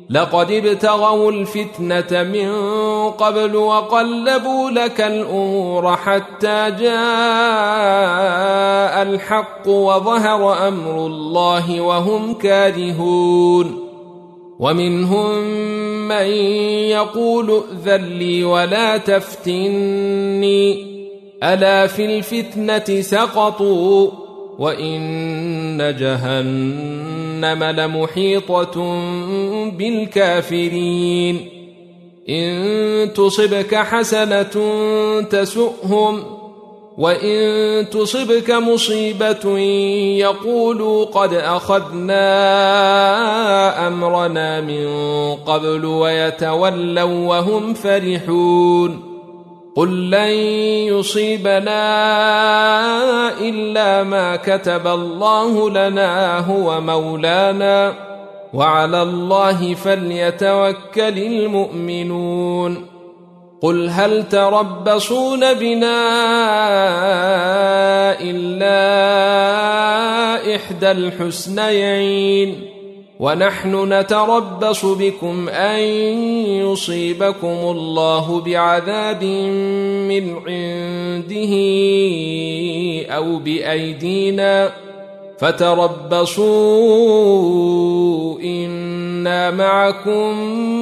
لقد ابتغوا الفتنة من قبل وقلبوا لك الأمور حتى جاء الحق وظهر أمر الله وهم كارهون ومنهم من يقول ائذن لي ولا تفتني ألا في الفتنة سقطوا وإن جهنم لمحيطة بالكافرين إن تصبك حسنة تسؤهم وإن تصبك مصيبة يقولوا قد أخذنا أمرنا من قبل ويتولوا وهم فرحون قل لن يصيبنا إلا ما كتب الله لنا هو مولانا وعلى الله فليتوكل المؤمنون قل هل تربصون بنا إلا إحدى الحسنيين ونحن نتربص بكم أن يصيبكم الله بعذاب من عنده أو بأيدينا فتربصوا إنا معكم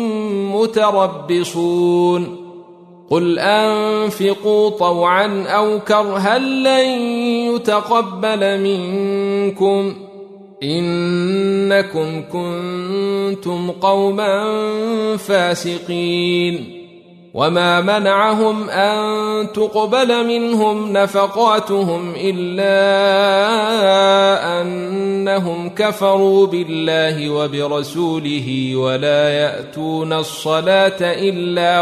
متربصون قل أنفقوا طوعا أو كرها لن يتقبل منكم إنكم كنتم قوما فاسقين وما منعهم أن تقبل منهم نفقاتهم إلا أنهم كفروا بالله وبرسوله ولا يأتون الصلاة إلا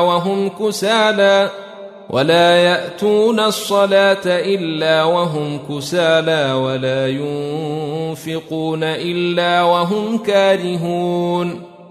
وهم كسالى ولا ينفقون إلا وهم كارهون